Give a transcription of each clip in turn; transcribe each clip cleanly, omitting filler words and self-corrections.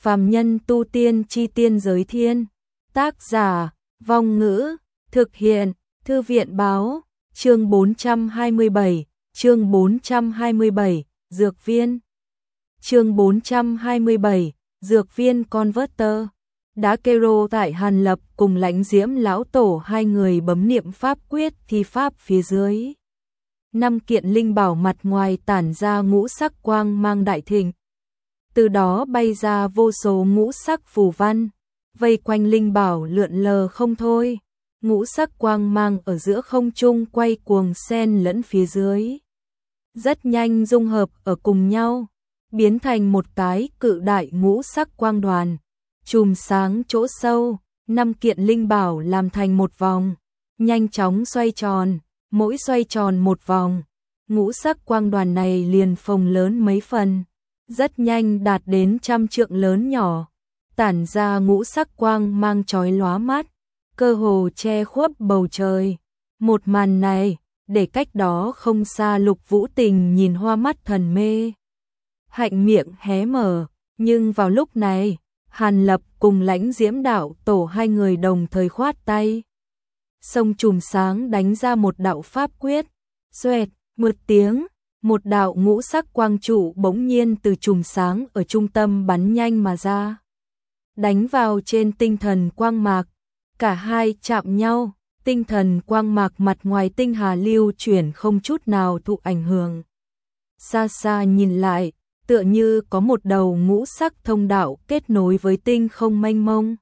Phàm nhân tu tiên chi tiên giới thiên. Tác giả, Vong Ngữ, thực hiện, Thư viện báo, chương 427, chương 427, Dược viên. Chương 427, Dược viên Converter. Đã Kero tại Hàn Lập cùng Lãnh Diễm lão tổ hai người bấm niệm pháp quyết thi pháp phía dưới. 5 kiện linh bảo mặt ngoài tản ra ngũ sắc quang mang đại thịnh. Từ đó bay ra vô số ngũ sắc phù văn, vây quanh linh bảo lượn lờ không thôi. Ngũ sắc quang mang ở giữa không trung quay cuồng xen lẫn phía dưới. Rất nhanh dung hợp ở cùng nhau, biến thành một cái cự đại ngũ sắc quang đoàn. Chùm sáng chỗ sâu, 5 kiện linh bảo làm thành một vòng, nhanh chóng xoay tròn, mỗi xoay tròn một vòng. Ngũ sắc quang đoàn này liền phồng lớn mấy phần, rất nhanh đạt đến 100 trượng lớn nhỏ, tản ra ngũ sắc quang mang chói lóa mắt, cơ hồ che khuất bầu trời. Một màn này, để cách đó không xa Lục Vũ Tình nhìn hoa mắt thần mê. Hạnh miệng hé mở, nhưng vào lúc này, Hàn Lập cùng Lãnh Diễm đạo tổ hai người đồng thời khoát tay. Sông chùm sáng đánh ra một đạo pháp quyết, xoẹt, một tiếng, một đạo ngũ sắc quang trụ bỗng nhiên từ chùm sáng ở trung tâm bắn nhanh mà ra. Đánh vào trên tinh thần quang mạc, cả hai chạm nhau, tinh thần quang mạc mặt ngoài tinh hà lưu chuyển không chút nào thụ ảnh hưởng. Xa xa nhìn lại, tựa như có một đầu ngũ sắc thông đạo kết nối với tinh không mênh mông.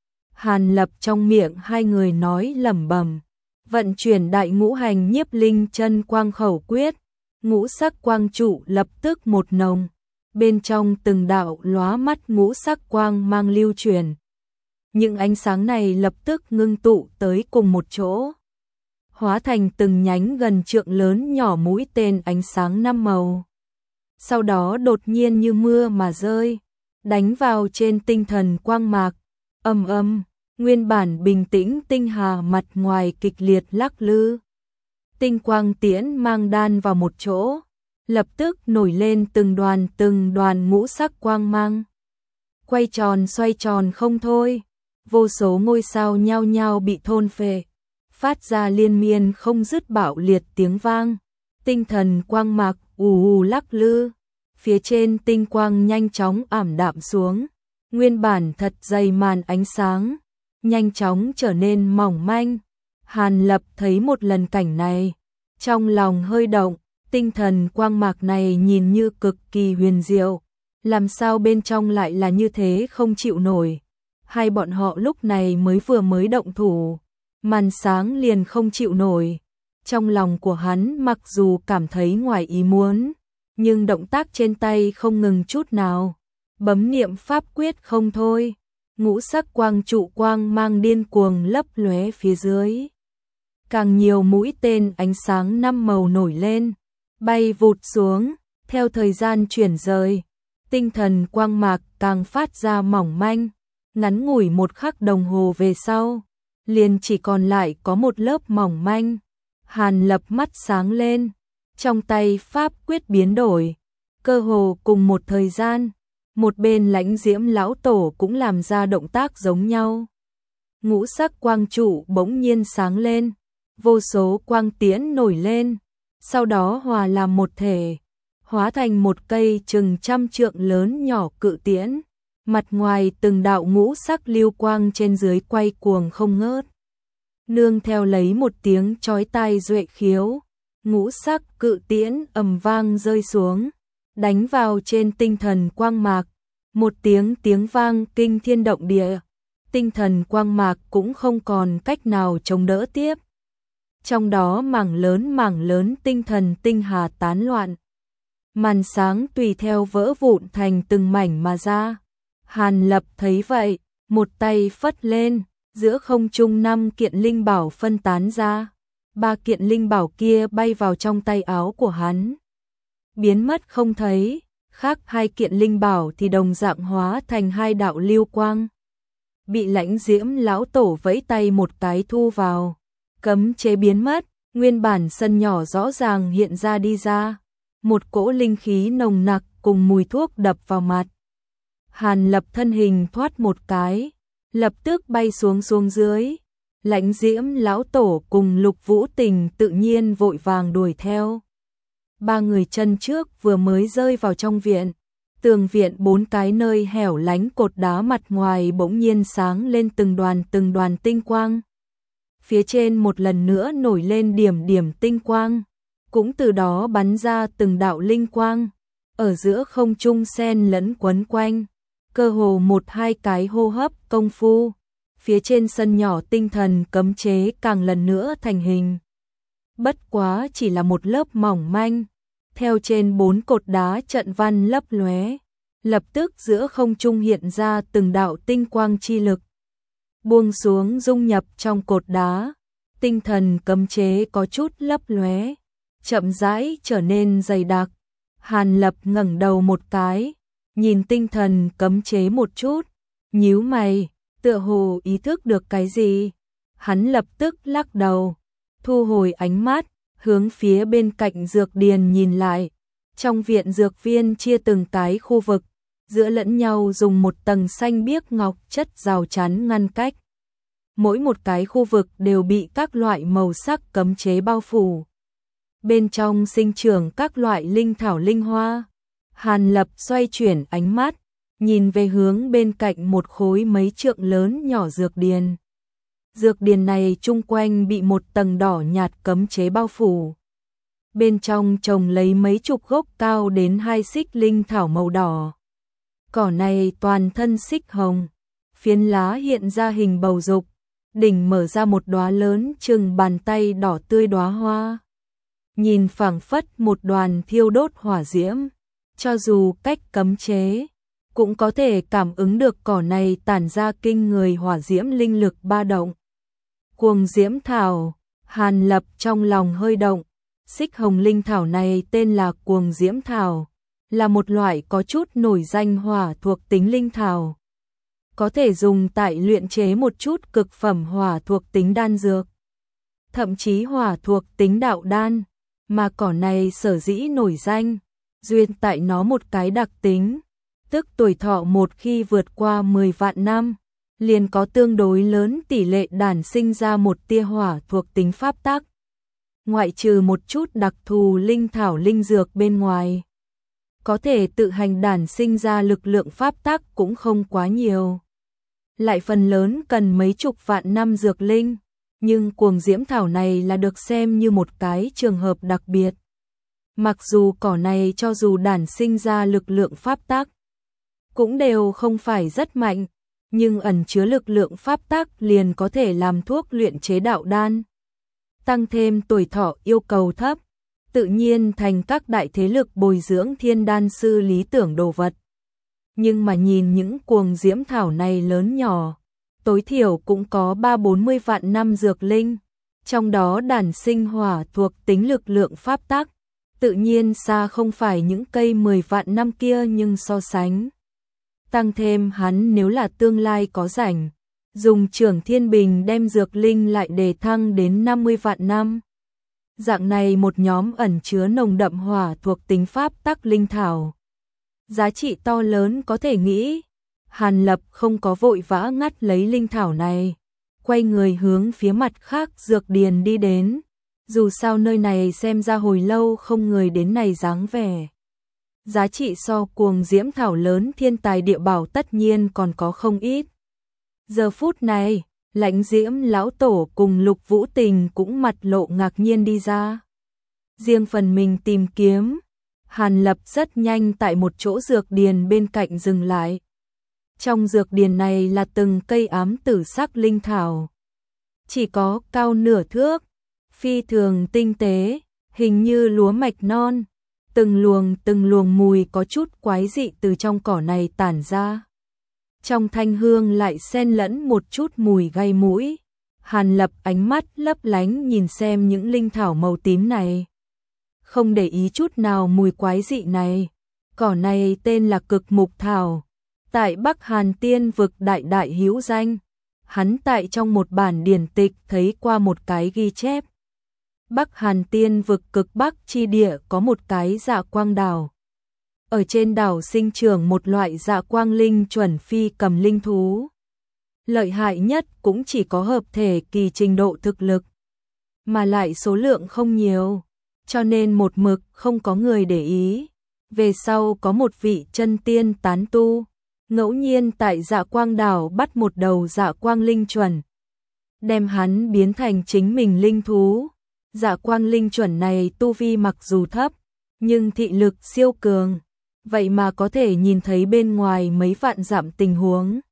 Hàn Lập trong miệng hai người nói lẩm bẩm, vận chuyển đại ngũ hành nhiếp linh chân quang khẩu quyết, ngũ sắc quang trụ lập tức một nồng, bên trong từng đạo lóa mắt ngũ sắc quang mang lưu chuyển. Những ánh sáng này lập tức ngưng tụ tới cùng một chỗ, hóa thành từng nhánh gần trượng lớn nhỏ mũi tên ánh sáng 5 màu. Sau đó đột nhiên như mưa mà rơi, đánh vào trên tinh thần quang mạc, ầm ầm, nguyên bản bình tĩnh tinh hà mặt ngoài kịch liệt lắc lư. Tinh quang tiễn mang đan vào một chỗ, lập tức nổi lên từng đoàn ngũ sắc quang mang. Quay tròn xoay tròn không thôi, vô số ngôi sao nhao nhao bị thôn phệ, phát ra liên miên không dứt bạo liệt tiếng vang. Tinh thần quang mạc ù ù lắc lư, phía trên tinh quang nhanh chóng ảm đạm xuống, nguyên bản thật dày màn ánh sáng, nhanh chóng trở nên mỏng manh. Hàn Lập thấy một lần cảnh này, trong lòng hơi động, tinh thần quang mạc này nhìn như cực kỳ huyền diệu, làm sao bên trong lại là như thế không chịu nổi. Hai bọn họ lúc này mới động thủ, màn sáng liền không chịu nổi. Trong lòng của hắn mặc dù cảm thấy ngoài ý muốn, nhưng động tác trên tay không ngừng chút nào, bấm niệm pháp quyết không thôi. Ngũ sắc quang trụ quang mang điên cuồng lấp lóe phía dưới. Càng nhiều mũi tên ánh sáng 5 màu nổi lên, bay vụt xuống, theo thời gian chuyển rời, tinh thần quang mạc càng phát ra mỏng manh, ngắn ngủi 1 khắc đồng hồ về sau, liền chỉ còn lại có một lớp mỏng manh. Hàn Lập mắt sáng lên, trong tay pháp quyết biến đổi, cơ hồ cùng một thời gian, một bên Lãnh Diễm lão tổ cũng làm ra động tác giống nhau. Ngũ sắc quang trụ bỗng nhiên sáng lên, vô số quang tiễn nổi lên, sau đó hòa làm một thể, hóa thành một cây chừng 100 trượng lớn nhỏ cự tiễn, mặt ngoài từng đạo ngũ sắc lưu quang trên dưới quay cuồng không ngớt. Nương theo lấy một tiếng chói tai duệ khiếu, ngũ sắc cự tiễn ầm vang rơi xuống, đánh vào trên tinh thần quang mạc, một tiếng vang kinh thiên động địa, tinh thần quang mạc cũng không còn cách nào chống đỡ tiếp. Trong đó mảng lớn tinh thần tinh hà tán loạn, màn sáng tùy theo vỡ vụn thành từng mảnh mà ra. Hàn Lập thấy vậy, một tay phất lên, giữa không trung 5 kiện linh bảo phân tán ra, 3 kiện linh bảo kia bay vào trong tay áo của hắn, biến mất không thấy. Khác 2 kiện linh bảo thì đồng dạng hóa thành 2 đạo lưu quang, bị Lãnh Diễm lão tổ vẫy tay một cái thu vào. Cấm chế biến mất, nguyên bản sân nhỏ rõ ràng hiện ra đi ra, một cỗ linh khí nồng nặc cùng mùi thuốc đập vào mặt. Hàn Lập thân hình thoát một cái, lập tức bay xuống dưới. Lãnh Diễm lão tổ cùng Lục Vũ Tình tự nhiên vội vàng đuổi theo. Ba người chân trước vừa mới rơi vào trong viện, tường viện bốn cái nơi hẻo lánh cột đá mặt ngoài bỗng nhiên sáng lên từng đoàn tinh quang. Phía trên một lần nữa nổi lên điểm điểm tinh quang, cũng từ đó bắn ra từng đạo linh quang, ở giữa không trung xen lẫn quấn quanh, cơ hồ một hai cái hô hấp công phu, phía trên sân nhỏ tinh thần cấm chế càng lần nữa thành hình. Bất quá chỉ là một lớp mỏng manh, theo trên bốn cột đá trận văn lấp lóe, lập tức giữa không trung hiện ra từng đạo tinh quang chi lực, buông xuống dung nhập trong cột đá, tinh thần cấm chế có chút lấp lóe, chậm rãi trở nên dày đặc. Hàn Lập ngẩng đầu một cái, nhìn tinh thần cấm chế một chút, nhíu mày, tựa hồ ý thức được cái gì. Hắn lập tức lắc đầu, thu hồi ánh mắt, hướng phía bên cạnh dược điền nhìn lại. Trong viện dược viên chia từng cái khu vực, giữa lẫn nhau dùng một tầng xanh biếc ngọc chất rào chắn ngăn cách. Mỗi một cái khu vực đều bị các loại màu sắc cấm chế bao phủ. Bên trong sinh trưởng các loại linh thảo linh hoa. Hàn Lập xoay chuyển ánh mắt, nhìn về hướng bên cạnh một khối mấy trượng lớn nhỏ dược điền. Dược điền này chung quanh bị một tầng đỏ nhạt cấm chế bao phủ. Bên trong trồng lấy mấy chục gốc cao đến 2 xích linh thảo màu đỏ. Cỏ này toàn thân xích hồng, phiến lá hiện ra hình bầu dục, đỉnh mở ra một đóa lớn chừng bàn tay đỏ tươi đóa hoa. Nhìn phảng phất một đoàn thiêu đốt hỏa diễm, cho dù cách cấm chế, cũng có thể cảm ứng được cỏ này tản ra kinh người hỏa diễm linh lực ba động. Cuồng diễm thảo, Hàn Lập trong lòng hơi động, xích hồng linh thảo này tên là cuồng diễm thảo, là một loại có chút nổi danh hỏa thuộc tính linh thảo. Có thể dùng tại luyện chế một chút cực phẩm hỏa thuộc tính đan dược, thậm chí hỏa thuộc tính đạo đan, mà cỏ này sở dĩ nổi danh, duyên tại nó một cái đặc tính, tức tuổi thọ một khi vượt qua 10 vạn năm, liền có tương đối lớn tỷ lệ đản sinh ra một tia hỏa thuộc tính pháp tắc. Ngoại trừ một chút đặc thù linh thảo linh dược bên ngoài, có thể tự hành đản sinh ra lực lượng pháp tắc cũng không quá nhiều. Lại phần lớn cần mấy chục vạn năm dược linh, nhưng cuồng diễm thảo này là được xem như một cái trường hợp đặc biệt. Mặc dù cỏ này cho dù đản sinh ra lực lượng pháp tắc, cũng đều không phải rất mạnh, nhưng ẩn chứa lực lượng pháp tắc liền có thể làm thuốc luyện chế đạo đan. Tăng thêm tuổi thọ yêu cầu thấp, tự nhiên thành các đại thế lực bồi dưỡng thiên đan sư lý tưởng đồ vật. Nhưng mà nhìn những cuồng diễm thảo này lớn nhỏ, tối thiểu cũng có 3-40 vạn năm dược linh, trong đó đản sinh hỏa thuộc tính lực lượng pháp tắc, tự nhiên xa không phải những cây 10 vạn năm kia nhưng so sánh. Tăng thêm hắn nếu là tương lai có rảnh, dùng Trưởng Thiên Bình đem dược linh lại đề thăng đến 50 vạn năm. Dạng này một nhóm ẩn chứa nồng đậm hỏa thuộc tính pháp tắc linh thảo, giá trị to lớn có thể nghĩ. Hàn Lập không có vội vã ngắt lấy linh thảo này, quay người hướng phía mặt khác dược điền đi đến. Dù sao nơi này xem ra hồi lâu không người đến này dáng vẻ. Giá trị so cuồng diễm thảo lớn thiên tài địa bảo tất nhiên còn có không ít. Giờ phút này, Lãnh Diễm lão tổ cùng Lục Vũ Tình cũng mặt lộ ngạc nhiên đi ra. Riêng phần mình tìm kiếm, Hàn Lập rất nhanh tại một chỗ dược điền bên cạnh dừng lại. Trong dược điền này là từng cây ám tử sắc linh thảo, chỉ có cao nửa thước, phi thường tinh tế, hình như lúa mạch non. Từng luồng mùi có chút quái dị từ trong cỏ này tản ra. Trong thanh hương lại xen lẫn một chút mùi gây mũi. Hàn Lập ánh mắt lấp lánh nhìn xem những linh thảo màu tím này, không để ý chút nào mùi quái dị này. Cỏ này tên là Cực Mục Thảo, tại Bắc Hàn Tiên vực đại hữu danh. Hắn tại trong một bản điển tịch thấy qua một cái ghi chép. Bắc Hàn Tiên vực cực Bắc chi địa có một cái Dạ Quang Đảo. ở trên đảo sinh trưởng một loại dạ quang linh chuẩn phi cầm linh thú. Lợi hại nhất cũng chỉ có hợp thể kỳ trình độ thực lực, mà lại số lượng không nhiều, cho nên một mực không có người để ý. Về sau có một vị chân tiên tán tu, ngẫu nhiên tại dạ quang đảo bắt một đầu dạ quang linh chuẩn, đem hắn biến thành chính mình linh thú. Dạ quang linh chuẩn này tu vi mặc dù thấp, nhưng thị lực siêu cường, vậy mà có thể nhìn thấy bên ngoài mấy vạn dặm tình huống.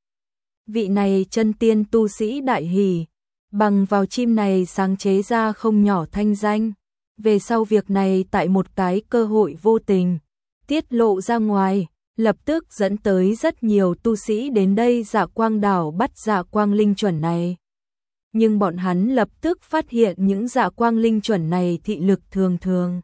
Vị này chân tiên tu sĩ đại hỉ, bằng vào chim này sáng chế ra không nhỏ thanh danh. Về sau việc này tại một cái cơ hội vô tình tiết lộ ra ngoài, lập tức dẫn tới rất nhiều tu sĩ đến đây dạ quang đảo bắt dạ quang linh chuẩn này. Nhưng bọn hắn lập tức phát hiện những dạ quang linh chuẩn này thị lực thường thường,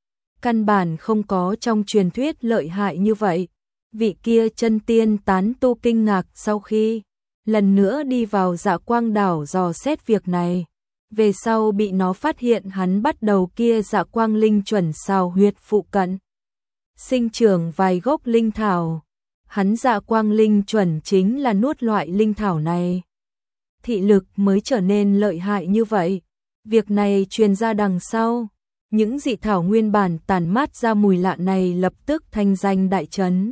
căn bản không có trong truyền thuyết lợi hại như vậy. Vị kia chân tiên tán tu kinh ngạc sau khi lần nữa đi vào dạ quang đảo dò xét việc này. Về sau bị nó phát hiện hắn bắt đầu kia dạ quang linh chuẩn xào huyệt phụ cận sinh trưởng vài gốc linh thảo. Hắn dạ quang linh chuẩn chính là nuốt loại linh thảo này, thị lực mới trở nên lợi hại như vậy. Việc này truyền ra đằng sau, những dị thảo nguyên bản tản mát ra mùi lạ này lập tức thanh danh đại chấn,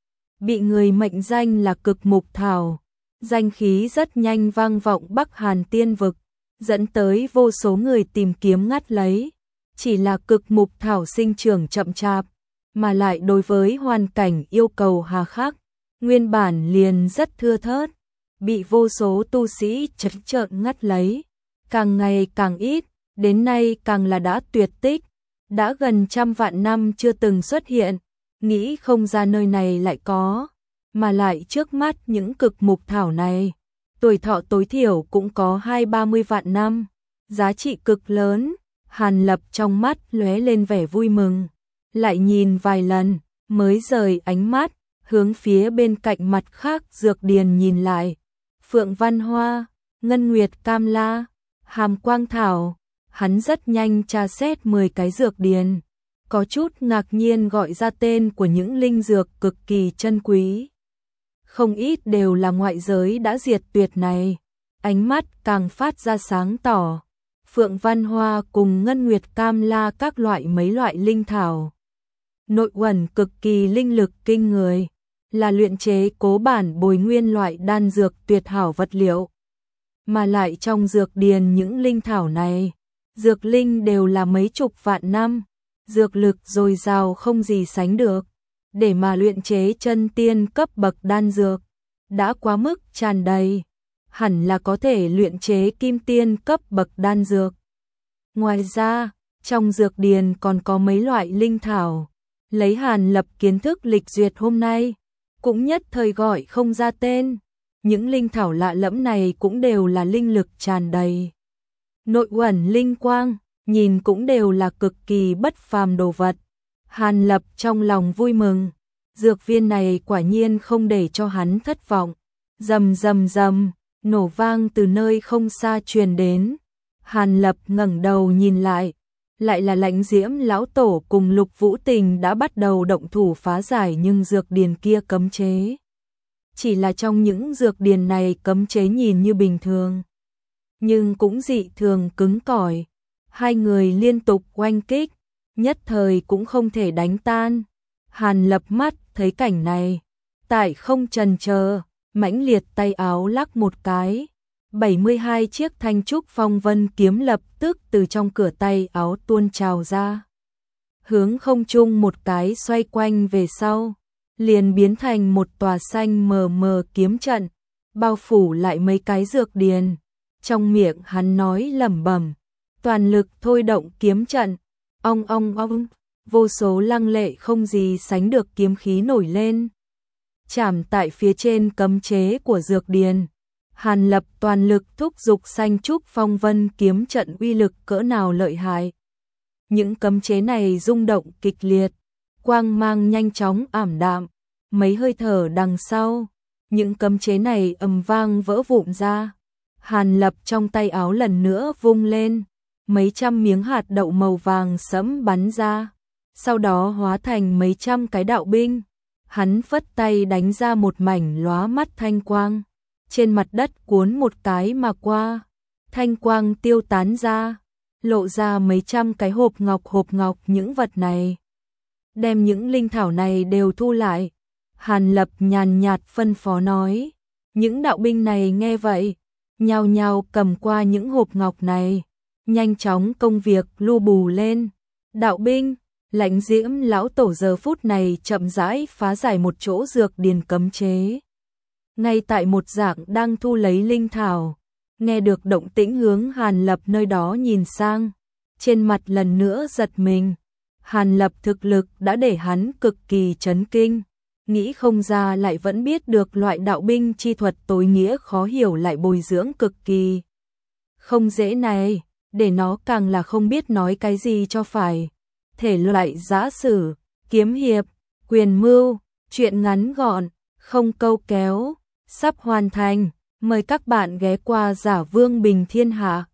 bị người mệnh danh là cực mục thảo. Danh khí rất nhanh vang vọng Bắc Hàn tiên vực, dẫn tới vô số người tìm kiếm ngắt lấy. Chỉ là cực mục thảo sinh trưởng chậm chạp, mà lại đối với hoàn cảnh yêu cầu hà khắc, nguyên bản liền rất thưa thớt, bị vô số tu sĩ trắng trợn ngắt lấy, càng ngày càng ít, đến nay càng là đã tuyệt tích, đã gần trăm vạn năm chưa từng xuất hiện, nghĩ không ra nơi này lại có. Mà lại trước mắt những cực mục thảo này, tuổi thọ tối thiểu cũng có 20-30 vạn năm, giá trị cực lớn. Hàn Lập trong mắt lóe lên vẻ vui mừng, lại nhìn vài lần, mới rời ánh mắt, hướng phía bên cạnh mặt khác dược điền nhìn lại. Phượng Văn Hoa, Ngân Nguyệt Cam La, Hàm Quang Thảo, hắn rất nhanh tra xét 10 cái dược điền, có chút ngạc nhiên gọi ra tên của những linh dược cực kỳ chân quý. Không ít đều là ngoại giới đã diệt tuyệt này, ánh mắt càng phát ra sáng tỏ. Phượng Văn Hoa cùng Ngân Nguyệt Cam La các loại mấy loại linh thảo, nội uẩn cực kỳ linh lực kinh người, là luyện chế cố bản bồi nguyên loại đan dược tuyệt hảo vật liệu. Mà lại trong dược điền những linh thảo này, dược linh đều là mấy chục vạn năm, dược lực dồi dào không gì sánh được. Để mà luyện chế chân tiên cấp bậc đan dược, đã quá mức tràn đầy, hẳn là có thể luyện chế kim tiên cấp bậc đan dược. Ngoài ra, trong dược điền còn có mấy loại linh thảo, lấy Hàn Lập kiến thức lịch duyệt hôm nay, cũng nhất thời gọi không ra tên. Những linh thảo lạ lẫm này cũng đều là linh lực tràn đầy, nội uẩn linh quang, nhìn cũng đều là cực kỳ bất phàm đồ vật. Hàn Lập trong lòng vui mừng, dược viên này quả nhiên không để cho hắn thất vọng. Rầm rầm rầm, nổ vang từ nơi không xa truyền đến. Hàn Lập ngẩng đầu nhìn lại là Lãnh Diễm lão tổ cùng Lục Vũ Tình đã bắt đầu động thủ phá giải nhưng dược điền kia cấm chế. Chỉ là trong những dược điền này cấm chế nhìn như bình thường, nhưng cũng dị thường cứng cỏi. Hai người liên tục oanh kích, nhất thời cũng không thể đánh tan. Hàn Lập mắt thấy cảnh này, tại không chần chờ, mãnh liệt tay áo lắc một cái, 72 chiếc thanh trúc phong vân kiếm lập tức từ trong cửa tay áo tuôn trào ra, hướng không trung một cái xoay quanh về sau, liền biến thành một tòa xanh mờ mờ kiếm trận, bao phủ lại mấy cái dược điền. Trong miệng hắn nói lẩm bẩm, toàn lực thôi động kiếm trận, ong ong ong, vô số lăng lệ không gì sánh được kiếm khí nổi lên, chạm tại phía trên cấm chế của dược điền. Hàn Lập toàn lực thúc giục xanh trúc phong vân kiếm trận uy lực cỡ nào lợi hại. Những cấm chế này rung động kịch liệt, quang mang nhanh chóng ảm đạm, mấy hơi thở đằng sau, những cấm chế này ầm vang vỡ vụn ra. Hàn Lập trong tay áo lần nữa vung lên, mấy trăm miếng hạt đậu màu vàng sẫm bắn ra, sau đó hóa thành mấy trăm cái đạo binh. Hắn phất tay đánh ra một mảnh lóa mắt thanh quang, trên mặt đất cuốn một cái mà qua, thanh quang tiêu tán ra, lộ ra mấy trăm cái hộp ngọc những vật này. Đem những linh thảo này đều thu lại. Hàn Lập nhàn nhạt phân phó nói. Những đạo binh này nghe vậy, nhao nhao cầm qua những hộp ngọc này, nhanh chóng công việc lu bù lên. Đạo binh, Lãnh Diễm lão tổ giờ phút này chậm rãi phá giải một chỗ dược điền cấm chế. Ngay tại một dạng đang thu lấy linh thảo, nghe được động tĩnh hướng Hàn Lập nơi đó nhìn sang, trên mặt lần nữa giật mình. Hàn Lập thực lực đã để hắn cực kỳ chấn kinh, nghĩ không ra lại vẫn biết được loại đạo binh chi thuật tối nghĩa khó hiểu lại bồi dưỡng cực kỳ không dễ này, để nó càng là không biết nói cái gì cho phải. Thể loại giã sử, kiếm hiệp, quyền mưu, truyện ngắn gọn, không câu kéo, sắp hoàn thành, mời các bạn ghé qua Giả Vương Bình Thiên Hạ.